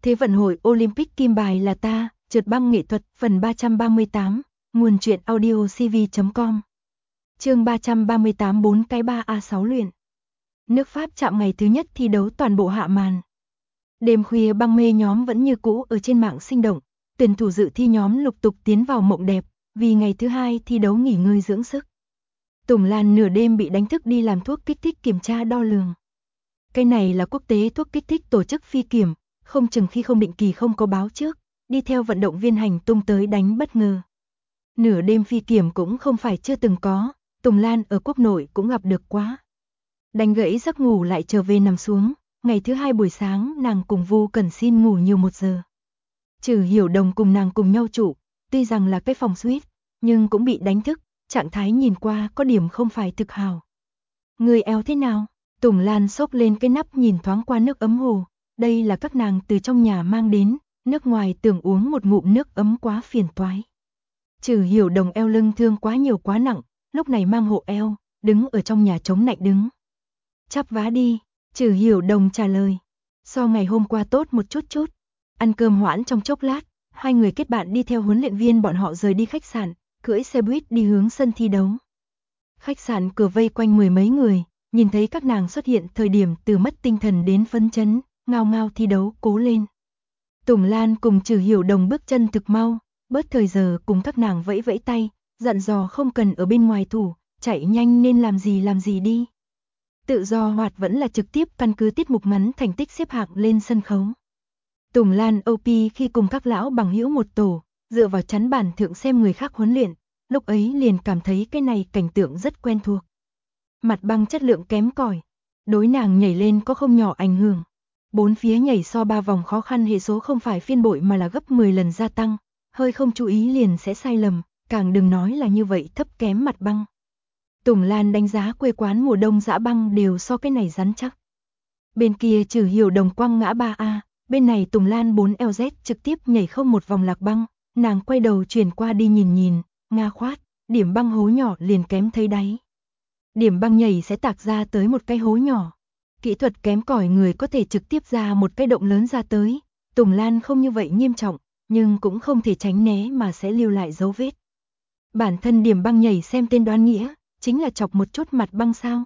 Thế vận hội Olympic kim bài là ta, trượt băng nghệ thuật, phần 338, nguồn truyện audio cv.com. Chương 338 4 cái 3A6 luyện. Nước Pháp chạm ngày thứ nhất thi đấu toàn bộ hạ màn. Đêm khuya băng mê nhóm vẫn như cũ ở trên mạng sinh động, tuyển thủ dự thi nhóm lục tục tiến vào mộng đẹp, vì ngày thứ hai thi đấu nghỉ ngơi dưỡng sức. Tùng Lan nửa đêm bị đánh thức đi làm thuốc kích thích kiểm tra đo lường. Cái này là quốc tế thuốc kích thích tổ chức phi kiểm, không chừng khi không định kỳ không có báo trước, đi theo vận động viên hành tung tới đánh bất ngờ. Nửa đêm phi kiểm cũng không phải chưa từng có, Tùng Lan ở quốc nội cũng gặp được quá. Đánh gãy giấc ngủ lại trở về nằm xuống, ngày thứ hai buổi sáng nàng cùng Vu Cẩn xin ngủ nhiều 1 giờ. Trừ Hiểu Đồng cùng nàng cùng nhau trụ, tuy rằng là cái phòng suite, nhưng cũng bị đánh thức, trạng thái nhìn qua có điểm không phải thực hào. Người eo thế nào? Tùng Lan xốc lên cái nắp nhìn thoáng qua nước ấm hồ, đây là các nàng từ trong nhà mang đến, nước ngoài tưởng uống một ngụm nước ấm quá phiền toái. Trừ Hiểu Đồng eo lưng thương quá nhiều quá nặng, lúc này mang hộ eo, đứng ở trong nhà chống lạnh đứng. Chắp vá đi, Trừ Hiểu Đồng trả lời. So ngày hôm qua tốt một chút. Ăn cơm hoãn trong chốc lát, hai người kết bạn đi theo huấn luyện viên bọn họ rời đi khách sạn, cưỡi xe buýt đi hướng sân thi đấu. Khách sạn cửa vây quanh 10 mấy người, nhìn thấy các nàng xuất hiện thời điểm từ mất tinh thần đến phấn chấn, ngao ngao thi đấu cố lên. Tùng Lan cùng Trừ Hiểu Đồng bước chân thực mau, bớt thời giờ cùng các nàng vẫy vẫy tay, dặn dò không cần ở bên ngoài thủ, chạy nhanh nên làm gì đi. Tự do hoạt vẫn là trực tiếp căn cứ tiết mục ngắn thành tích xếp hạng lên sân khấu. Tùng Lan OP khi cùng các lão bằng hữu một tổ, dựa vào chắn bàn thượng xem người khác huấn luyện, lúc ấy liền cảm thấy cái này cảnh tượng rất quen thuộc. Mặt băng chất lượng kém cỏi, đối nàng nhảy lên có không nhỏ ảnh hưởng. Bốn phía nhảy so 3 vòng khó khăn hệ số không phải phiên bội mà là gấp 10 lần gia tăng, hơi không chú ý liền sẽ sai lầm, càng đừng nói là như vậy thấp kém mặt băng. Tùng Lan đánh giá quê quán mùa đông dã băng đều so cái này rắn chắc. Bên kia Trừ Hiểu Đồng quăng ngã 3A, bên này Tùng Lan 4LZ trực tiếp nhảy không một vòng lạc băng, nàng quay đầu chuyển qua đi nhìn, nga khoát, điểm băng hố nhỏ liền kém thấy đáy. Điểm băng nhảy sẽ tạc ra tới một cái hố nhỏ. Kỹ thuật kém cỏi người có thể trực tiếp ra một cái động lớn ra tới, Tùng Lan không như vậy nghiêm trọng, nhưng cũng không thể tránh né mà sẽ lưu lại dấu vết. Bản thân điểm băng nhảy xem tên đoán nghĩa, chính là chọc một chút mặt băng sao.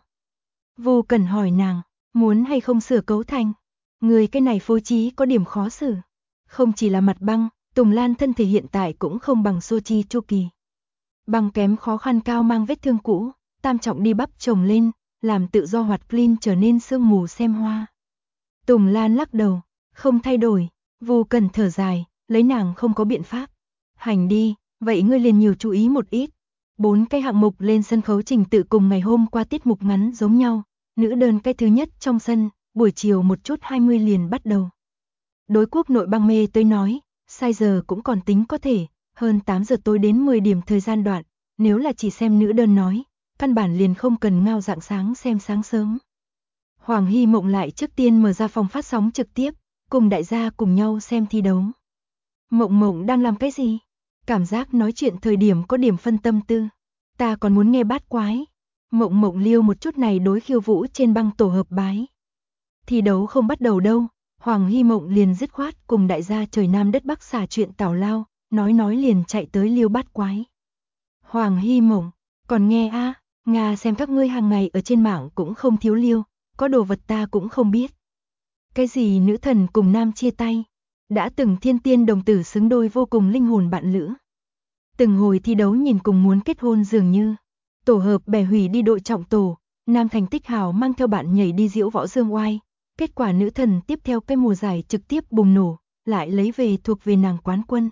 Vô Cần hỏi nàng, muốn hay không sửa cấu thành, người cái này phối trí có điểm khó xử. Không chỉ là mặt băng, Tùng Lan thân thể hiện tại cũng không bằng Sochi chu kỳ. Băng kém khó khăn cao mang vết thương cũ, tam trọng đi bắp chồng lên, làm tự do hoạt clean trở nên sương mù xem hoa. Tùng Lan lắc đầu, không thay đổi, Vô Cần thở dài, lấy nàng không có biện pháp. Hành đi, vậy ngươi liền nhiều chú ý một ít. 4 cái hạng mục lên sân khấu trình tự cùng ngày hôm qua tiết mục ngắn giống nhau, nữ đơn cái thứ nhất trong sân, buổi chiều 1:20 liền bắt đầu. Đối quốc nội băng mê tới nói, sai giờ cũng còn tính có thể, hơn 8 giờ tối đến 10 điểm thời gian đoạn, nếu là chỉ xem nữ đơn nói, căn bản liền không cần ngao rạng sáng xem sáng sớm. Hoàng Hy Mộng lại trước tiên mở ra phòng phát sóng trực tiếp, cùng đại gia cùng nhau xem thi đấu. Mộng Mộng đang làm cái gì? Cảm giác nói chuyện thời điểm có điểm phân tâm tư. Ta còn muốn nghe bát quái. Mộng Mộng liêu một chút này đối Khiêu Vũ trên băng tổ hợp bái. Thi đấu không bắt đầu đâu, Hoàng Hy Mộng liền dứt khoát cùng đại gia trời Nam đất Bắc xả chuyện tào lao, nói liền chạy tới liêu bát quái. Hoàng Hy Mộng, còn nghe a, Nga xem các ngươi hàng ngày ở trên mạng cũng không thiếu liêu, có đồ vật ta cũng không biết. Cái gì nữ thần cùng nam chia tay, đã từng thiên tiên đồng tử xứng đôi vô cùng linh hồn bạn lữ. Từng hồi thi đấu nhìn cùng muốn kết hôn dường như. Tổ hợp bè hủy đi đội trọng tổ, nam thành tích hào mang theo bạn nhảy đi diễu võ dương oai. Kết quả nữ thần tiếp theo cái mùa giải trực tiếp bùng nổ, lại lấy về thuộc về nàng quán quân.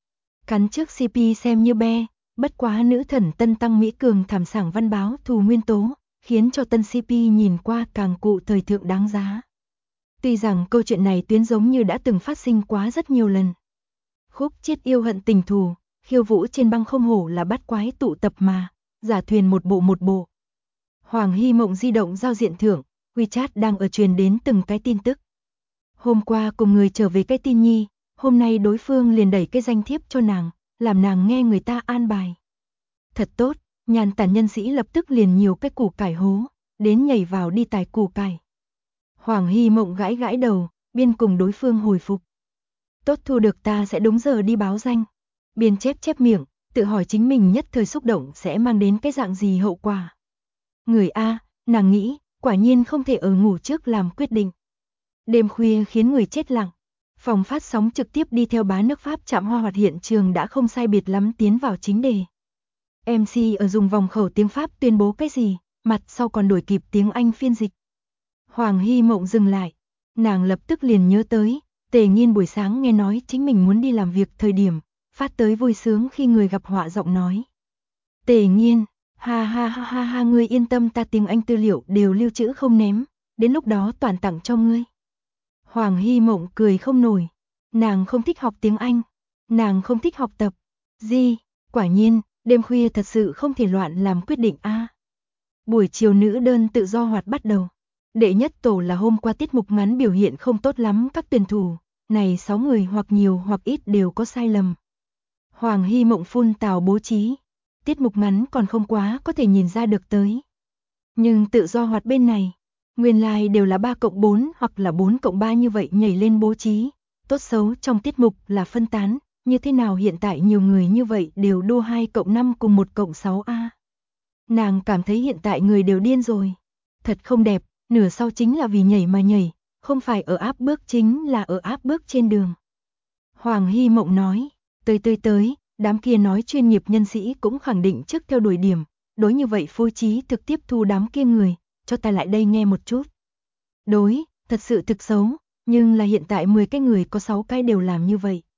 Cắn trước CP xem như be, bất quá nữ thần tân tăng Mỹ Cường thảm sảng văn báo thù nguyên tố, khiến cho tân CP nhìn qua càng cụ thời thượng đáng giá. Tuy rằng câu chuyện này tuyến giống như đã từng phát sinh quá rất nhiều lần. Khúc Chiết yêu hận tình thù, Khiêu Vũ trên băng không hổ là bát quái tụ tập mà, giả thuyền một bộ. Hoàng Hy Mộng di động giao diện thưởng, WeChat đang ở truyền đến từng cái tin tức. Hôm qua cùng người trở về cái tin nhi, hôm nay đối phương liền đẩy cái danh thiếp cho nàng, làm nàng nghe người ta an bài. Thật tốt, nhàn tản nhân sĩ lập tức liền nhiều cái củ cải hố, đến nhảy vào đi tài củ cải. Hoàng Hy Mộng gãi đầu, biên cùng đối phương hồi phục. Tốt, thu được ta sẽ đúng giờ đi báo danh. Biên chép miệng, tự hỏi chính mình nhất thời xúc động sẽ mang đến cái dạng gì hậu quả. Người A, nàng nghĩ, quả nhiên không thể ở ngủ trước làm quyết định. Đêm khuya khiến người chết lặng. Phòng phát sóng trực tiếp đi theo bá nước Pháp chạm hoa hoạt hiện trường đã không sai biệt lắm tiến vào chính đề. MC ở dùng vòng khẩu tiếng Pháp tuyên bố cái gì, mặt sau còn đổi kịp tiếng Anh phiên dịch. Hoàng Hy Mộng dừng lại, nàng lập tức liền nhớ tới, Tề Nghiên buổi sáng nghe nói chính mình muốn đi làm việc thời điểm, phát tới vui sướng khi người gặp họa giọng nói. Tề Nghiên, ha ha ha ha ha, ngươi yên tâm, ta tiếng Anh tư liệu đều lưu trữ không ném, đến lúc đó toàn tặng cho ngươi. Hoàng Hy Mộng cười không nổi, nàng không thích học tiếng Anh, nàng không thích học tập. Quả nhiên, đêm khuya thật sự không thể loạn làm quyết định a. Buổi chiều nữ đơn tự do hoạt bắt đầu. Đệ nhất tổ là hôm qua tiết mục ngắn biểu hiện không tốt lắm các tuyển thủ, này 6 người hoặc nhiều hoặc ít đều có sai lầm. Hoàng Hy Mộng phun tào bố trí, tiết mục ngắn còn không quá có thể nhìn ra được tới. Nhưng tự do hoạt bên này, nguyên lai đều là 3+4 hoặc là 4+3 như vậy nhảy lên bố trí, tốt xấu trong tiết mục là phân tán, như thế nào hiện tại nhiều người như vậy đều đua 2+5 cùng 1+6 a. Nàng cảm thấy hiện tại người đều điên rồi, thật không đẹp, nửa sau chính là vì nhảy mà nhảy, không phải ở áp bước chính là ở áp bước trên đường. Hoàng Hy Mộng nói, tới, đám kia nói chuyên nghiệp nhân sĩ cũng khẳng định trước theo đuổi điểm, đối như vậy phối trí thực tiếp thu đám kia người, cho ta lại đây nghe một chút. Đối, thật sự thực xấu, nhưng là hiện tại 10 cái người có 6 cái đều làm như vậy.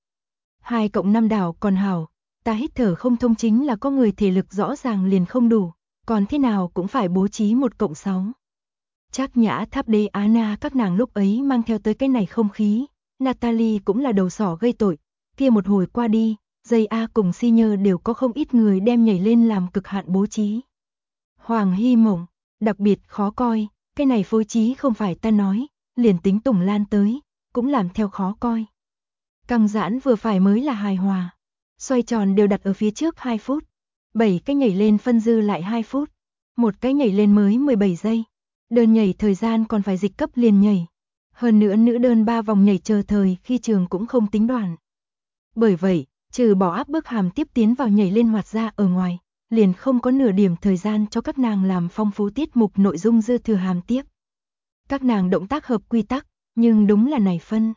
2+5 đảo còn hảo, ta hít thở không thông chính là có người thể lực rõ ràng liền không đủ, còn thế nào cũng phải bố trí 1+6. Trác Nhã, Tháp Đế, Anna các nàng lúc ấy mang theo tới cái này không khí, Natalie cũng là đầu sỏ gây tội, kia một hồi qua đi, Dây A cùng Si Nhơ đều có không ít người đem nhảy lên làm cực hạn bố trí. Hoàng Hy Mộng, đặc biệt khó coi, cái này phối trí không phải ta nói, liền tính Tùng Lan tới, cũng làm theo khó coi. Căng giãn vừa phải mới là hài hòa, xoay tròn đều đặt ở phía trước 2 phút, 7 cái nhảy lên phân dư lại 2 phút, một cái nhảy lên mới 17 giây. Đơn nhảy thời gian còn phải dịch cấp liền nhảy. Hơn nữa nữ đơn 3 vòng nhảy chờ thời khi trường cũng không tính đoàn. Bởi vậy, trừ bỏ áp bức hàm tiếp tiến vào nhảy lên hoạt ra ở ngoài, liền không có nửa điểm thời gian cho các nàng làm phong phú tiết mục nội dung dư thừa hàm tiếp. Các nàng động tác hợp quy tắc, nhưng đúng là này phân.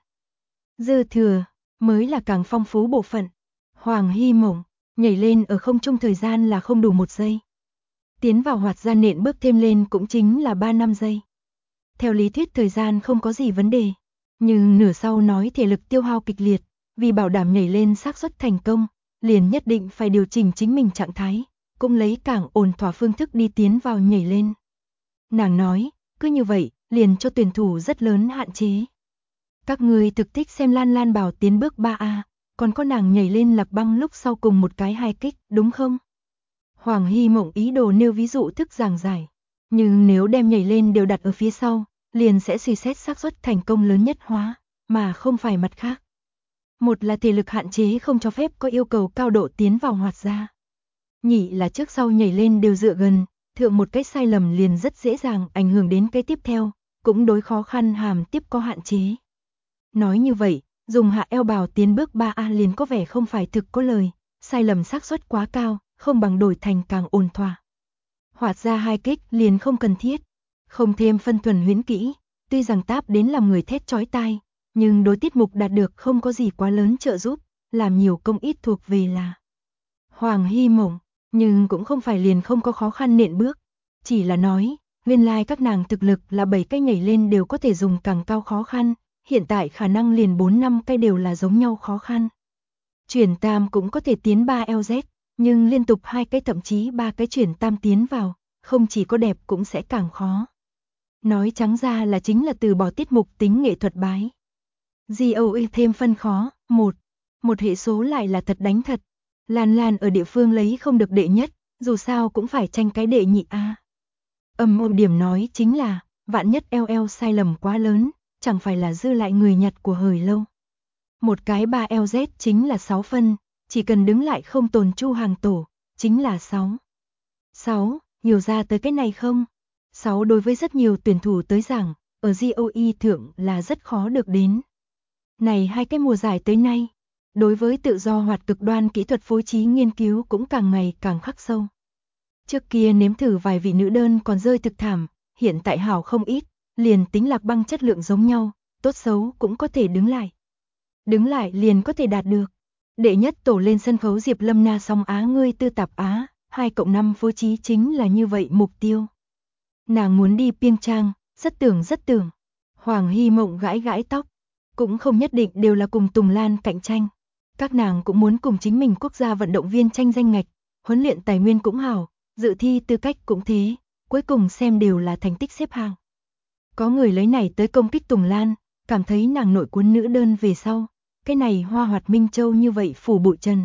Dư thừa, mới là càng phong phú bộ phận. Hoàng Hy Mộng, nhảy lên ở không trung thời gian là không đủ 1 giây. Tiến vào hoạt ra nện bước thêm lên cũng chính là 3-5 giây. Theo lý thuyết thời gian không có gì vấn đề, nhưng nửa sau nói thể lực tiêu hao kịch liệt, vì bảo đảm nhảy lên xác suất thành công, liền nhất định phải điều chỉnh chính mình trạng thái, cũng lấy càng ổn thỏa phương thức đi tiến vào nhảy lên. Nàng nói, cứ như vậy, liền cho tuyển thủ rất lớn hạn chế. Các người thực thích xem Lan Lan Bảo tiến bước 3A, còn có nàng nhảy lên lạc băng lúc sau cùng một cái 2 kích, đúng không? Hoàng Hy Mộng ý đồ nêu ví dụ thức giảng giải, nhưng nếu đem nhảy lên đều đặt ở phía sau, liền sẽ suy xét xác suất thành công lớn nhất hóa, mà không phải mặt khác. Một là thể lực hạn chế không cho phép có yêu cầu cao độ tiến vào hoạt ra. Nhị là trước sau nhảy lên đều dựa gần, thượng một cái sai lầm liền rất dễ dàng ảnh hưởng đến cái tiếp theo, cũng đối khó khăn hàm tiếp có hạn chế. Nói như vậy, dùng hạ eo bào tiến bước 3A liền có vẻ không phải thực có lời, sai lầm xác suất quá cao, không bằng đổi thành càng ổn thỏa. Hoạt ra 2 kích liền không cần thiết, không thêm phân thuần huyễn kỹ, tuy rằng táp đến làm người thét chói tai, nhưng đối tiết mục đạt được không có gì quá lớn trợ giúp, làm nhiều công ít thuộc về là Hoàng Hy Mộng, nhưng cũng không phải liền không có khó khăn nện bước, chỉ là nói, nguyên lai các nàng thực lực là 7 cái nhảy lên đều có thể dùng càng cao khó khăn, hiện tại khả năng liền 4-5 cái đều là giống nhau khó khăn. Chuyển tam cũng có thể tiến 3 LZ, nhưng liên tục 2 cái thậm chí 3 cái chuyển tam tiến vào, không chỉ có đẹp cũng sẽ càng khó. Nói trắng ra là chính là từ bỏ tiết mục tính nghệ thuật bái. GOE thêm phân khó, một hệ số lại là thật đánh thật. Lan Lan ở địa phương lấy không được đệ nhất, dù sao cũng phải tranh cái đệ nhị A. Một điểm nói chính là, vạn nhất LL sai lầm quá lớn, chẳng phải là dư lại người nhặt của hời lâu. Một cái 3 LZ chính là 6 phân, chỉ cần đứng lại không tồn chu hàng tổ, chính là 6. 6, hiểu ra tới cái này không? 6 đối với rất nhiều tuyển thủ tới giảng, ở GOE thượng là rất khó được đến. Này hai cái mùa giải tới nay, đối với tự do hoạt cực đoan kỹ thuật phối trí nghiên cứu cũng càng ngày càng khắc sâu. Trước kia nếm thử vài vị nữ đơn còn rơi thực thảm, hiện tại hảo không ít, liền tính Lạc Băng chất lượng giống nhau, tốt xấu cũng có thể đứng lại. Đứng lại liền có thể đạt được. Đệ nhất tổ lên sân khấu Diệp Lâm Na song Á ngươi tư tạp Á, 2+5 phối trí chính là như vậy mục tiêu. Nàng muốn đi Piêng Trang, rất tưởng. Hoàng Hy Mộng gãi gãi tóc, cũng không nhất định đều là cùng Tùng Lan cạnh tranh. Các nàng cũng muốn cùng chính mình quốc gia vận động viên tranh danh ngạch, huấn luyện tài nguyên cũng hảo, dự thi tư cách cũng thế, cuối cùng xem đều là thành tích xếp hạng. Có người lấy này tới công kích Tùng Lan, cảm thấy nàng nội cuốn nữ đơn về sau, cái này Hoa Hoạt Minh Châu như vậy phủ bụi trần.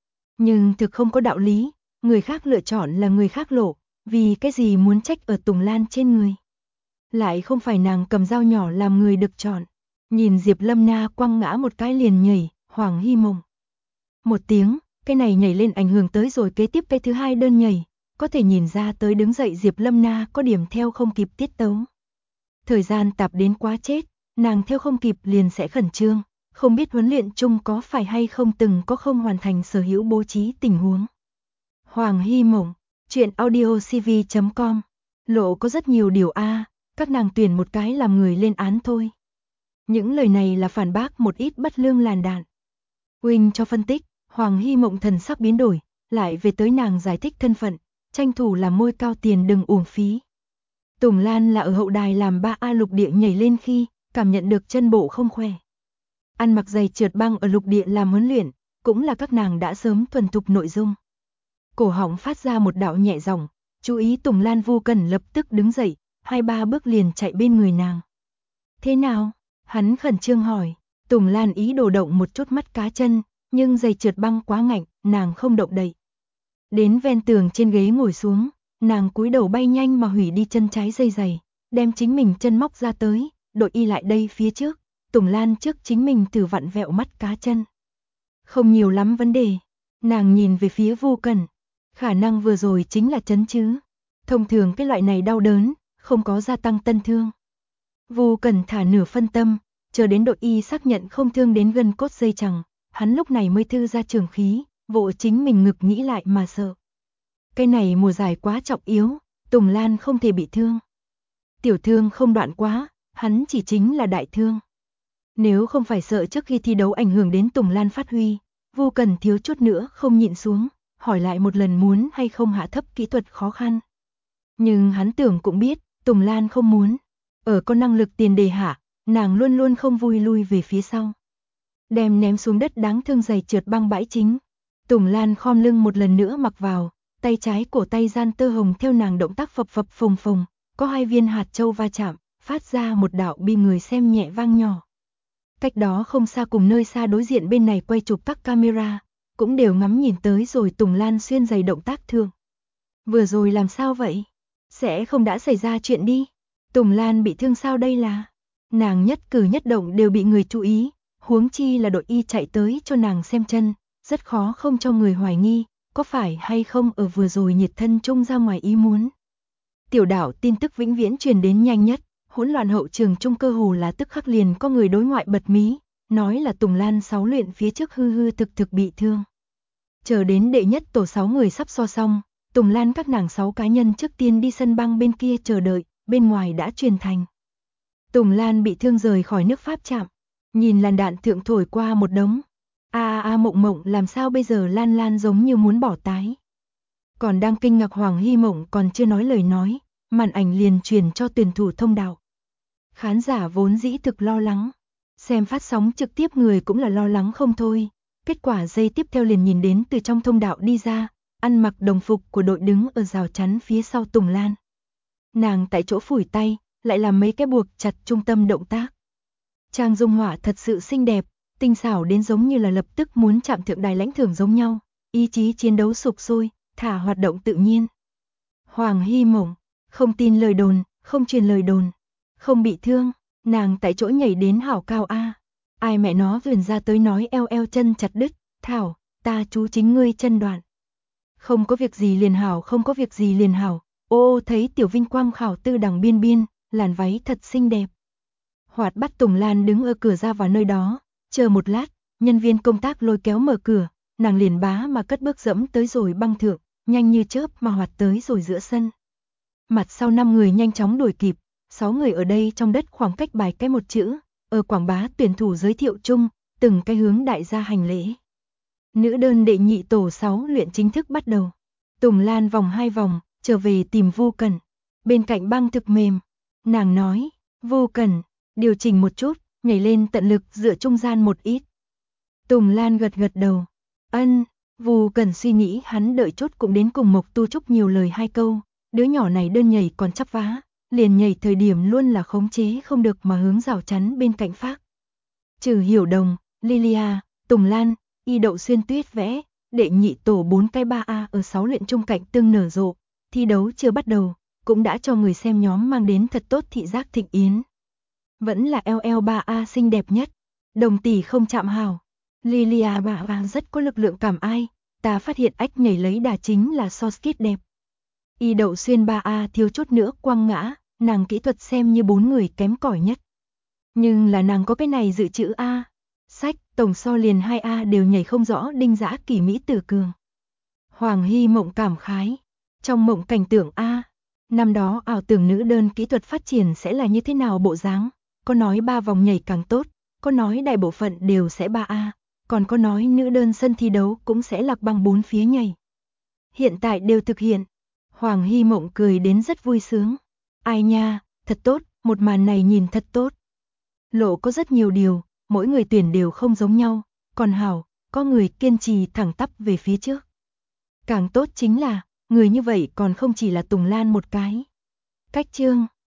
Nhưng thực không có đạo lý, người khác lựa chọn là người khác lộ, vì cái gì muốn trách ở Tùng Lan trên người. Lại không phải nàng cầm dao nhỏ làm người được chọn. Nhìn Diệp Lâm Na quăng ngã một cái liền nhảy, Hoàng Hy Mộng. Một tiếng, cái này nhảy lên ảnh hưởng tới rồi kế tiếp cái thứ hai đơn nhảy, có thể nhìn ra tới đứng dậy Diệp Lâm Na có điểm theo không kịp tiết tấu. Thời gian tạp đến quá chết, nàng theo không kịp liền sẽ khẩn trương, không biết huấn luyện chung có phải hay không từng có không hoàn thành sở hữu bố trí tình huống. Hoàng Hy Mộng, chuyện audiocv.com, lộ có rất nhiều điều A, các nàng tuyển một cái làm người lên án thôi. Những lời này là phản bác một ít bất lương làn đạn. Huynh cho phân tích, Hoàng Hy Mộng thần sắc biến đổi, lại về tới nàng giải thích thân phận, tranh thủ làm môi cao tiền đừng uổng phí. Tùng Lan là ở hậu đài làm 3A lục địa nhảy lên khi, cảm nhận được chân bộ không khỏe. Ăn mặc giày trượt băng ở lục địa làm huấn luyện, cũng là các nàng đã sớm thuần thục nội dung. Cổ họng phát ra một đạo nhẹ giọng, chú ý Tùng Lan vô cần lập tức đứng dậy, 2-3 bước liền chạy bên người nàng. Thế nào? Hắn khẩn trương hỏi. Tùng Lan ý đồ động một chút mắt cá chân, nhưng giày trượt băng quá ngạnh, nàng không động đậy. Đến ven tường trên ghế ngồi xuống, nàng cúi đầu bay nhanh mà hủy đi chân trái dây giày, đem chính mình chân móc ra tới, đội y lại đây phía trước, Tùng Lan trước chính mình thử vặn vẹo mắt cá chân. Không nhiều lắm vấn đề, nàng nhìn về phía Vu Cẩn, khả năng vừa rồi chính là chấn chứ. Thông thường cái loại này đau đớn, không có gia tăng tân thương. Vu Cẩn thả nửa phân tâm, chờ đến đội y xác nhận không thương đến gân cốt dây chằng, hắn lúc này mới thư ra trường khí, vỗ chính mình ngực nghĩ lại mà sợ. Cái này mùa giải quá trọng yếu, Tùng Lan không thể bị thương. Tiểu thương không đoạn quá, hắn chỉ chính là đại thương. Nếu không phải sợ trước khi thi đấu ảnh hưởng đến Tùng Lan phát huy, Vu Cẩn thiếu chút nữa không nhịn xuống, hỏi lại một lần muốn hay không hạ thấp kỹ thuật khó khăn. Nhưng hắn tưởng cũng biết, Tùng Lan không muốn. Ở có năng lực tiền đề hạ, nàng luôn luôn không vui lui về phía sau. Đem ném xuống đất đáng thương giày trượt băng bãi chính. Tùng Lan khom lưng một lần nữa mặc vào, tay trái cổ tay gian tơ hồng theo nàng động tác phập phập phồng phồng, có 2 viên hạt châu va chạm, phát ra một đạo bi người xem nhẹ vang nhỏ. Cách đó không xa cùng nơi xa đối diện bên này quay chụp các camera, cũng đều ngắm nhìn tới rồi Tùng Lan xuyên giày động tác thương. Vừa rồi làm sao vậy? Sẽ không đã xảy ra chuyện đi? Tùng Lan bị thương sao đây là? Nàng nhất cử nhất động đều bị người chú ý, huống chi là đội y chạy tới cho nàng xem chân, rất khó không cho người hoài nghi, có phải hay không ở vừa rồi nhiệt thân chung ra ngoài ý muốn. Tiểu đảo tin tức vĩnh viễn truyền đến nhanh nhất, hỗn loạn hậu trường chung cơ hồ là tức khắc liền có người đối ngoại bật mí, nói là Tùng Lan 6 luyện phía trước hư thực bị thương. Chờ đến đệ nhất tổ 6 người sắp so xong, Tùng Lan các nàng 6 cá nhân trước tiên đi sân băng bên kia chờ đợi, bên ngoài đã truyền thành. Tùng Lan bị thương rời khỏi nước Pháp chạm, nhìn làn đạn thượng thổi qua một đống. Mộng Mộng làm sao bây giờ Lan Lan giống như muốn bỏ tái. Còn đang kinh ngạc Hoàng Hy Mộng còn chưa nói lời nói, màn ảnh liền truyền cho tuyển thủ thông đạo. Khán giả vốn dĩ thực lo lắng, xem phát sóng trực tiếp người cũng là lo lắng không thôi. Kết quả giây tiếp theo liền nhìn đến từ trong thông đạo đi ra, ăn mặc đồng phục của đội đứng ở rào chắn phía sau Tùng Lan. Nàng tại chỗ phủi tay, lại làm mấy cái buộc chặt trung tâm động tác. Trang dung họa thật sự xinh đẹp, tinh xảo đến giống như là lập tức muốn chạm thượng đài lãnh thưởng giống nhau, ý chí chiến đấu sục sôi, thả hoạt động tự nhiên. Hoàng Hy Mộng, không tin lời đồn, không truyền lời đồn, không bị thương, nàng tại chỗ nhảy đến hảo cao a. Ai mẹ nó vườn ra tới nói eo chân chặt đứt, thảo, ta chú chính ngươi chân đoạn. Không có việc gì liền hảo, không có việc gì liền hảo. Ô thấy tiểu vinh quang khảo tư đằng biên, làn váy thật xinh đẹp. Hoạt bắt Tùng Lan đứng ở cửa ra vào nơi đó, Chờ một lát, nhân viên công tác lôi kéo mở cửa, nàng liền bá mà cất bước dẫm tới rồi băng thượng, nhanh như chớp mà hoạt tới rồi giữa sân. Mặt sau 5 người nhanh chóng đuổi kịp, 6 người ở đây trong đất khoảng cách bài cái một chữ, ở quảng bá tuyển thủ giới thiệu chung, từng cái hướng đại gia hành lễ. Nữ đơn đệ nhị tổ 6 luyện chính thức bắt đầu. Tùng Lan vòng 2 vòng, trở về tìm Vu Cẩn. Bên cạnh băng thực mềm, nàng nói, Vu Cẩn, điều chỉnh một chút, nhảy lên tận lực dựa trung gian một ít. Tùng Lan gật gật đầu. Ân, Vu Cẩn suy nghĩ hắn đợi chốt cũng đến cùng Mộc Tu Trúc nhiều lời 2 câu, đứa nhỏ này đơn nhảy còn chắp vá, liền nhảy thời điểm luôn là khống chế không được mà hướng rào chắn bên cạnh phác. Trừ Hiểu Đồng, Lilia, Tùng Lan, Y Đậu Xuyên Tuyết vẽ, đệ nhị tổ 4 cái 3A ở 6 luyện trung cạnh tương nở rộ, thi đấu chưa bắt đầu, cũng đã cho người xem nhóm mang đến thật tốt thị giác thịnh yến. Vẫn là LL3A xinh đẹp nhất, Đồng tỷ không chạm hào. Lilia bà rất có lực lượng cảm ai, ta phát hiện ách nhảy lấy đà chính là so skit đẹp. Y Đậu Xuyên 3A thiếu chút nữa quăng ngã, nàng kỹ thuật xem như 4 người kém cỏi nhất. Nhưng là nàng có cái này dự trữ A. Sách, tổng so liền 2A đều nhảy không rõ đinh dã kỳ mỹ tử cường. Hoàng Hy Mộng cảm khái. Trong mộng cảnh tưởng A. Năm đó ảo tưởng nữ đơn kỹ thuật phát triển sẽ là như thế nào bộ dáng. Có nói 3 vòng nhảy càng tốt, có nói đại bộ phận đều sẽ 3A, còn có nói nữ đơn sân thi đấu cũng sẽ lạc bằng 4 phía nhảy. Hiện tại đều thực hiện. Hoàng Hy Mộng cười đến rất vui sướng. Ai nha, thật tốt, một màn này nhìn thật tốt. Lộ có rất nhiều điều, mỗi người tuyển đều không giống nhau, còn hảo, có người kiên trì thẳng tắp về phía trước. Càng tốt chính là, người như vậy còn không chỉ là Tùng Lan một cái. Cách chương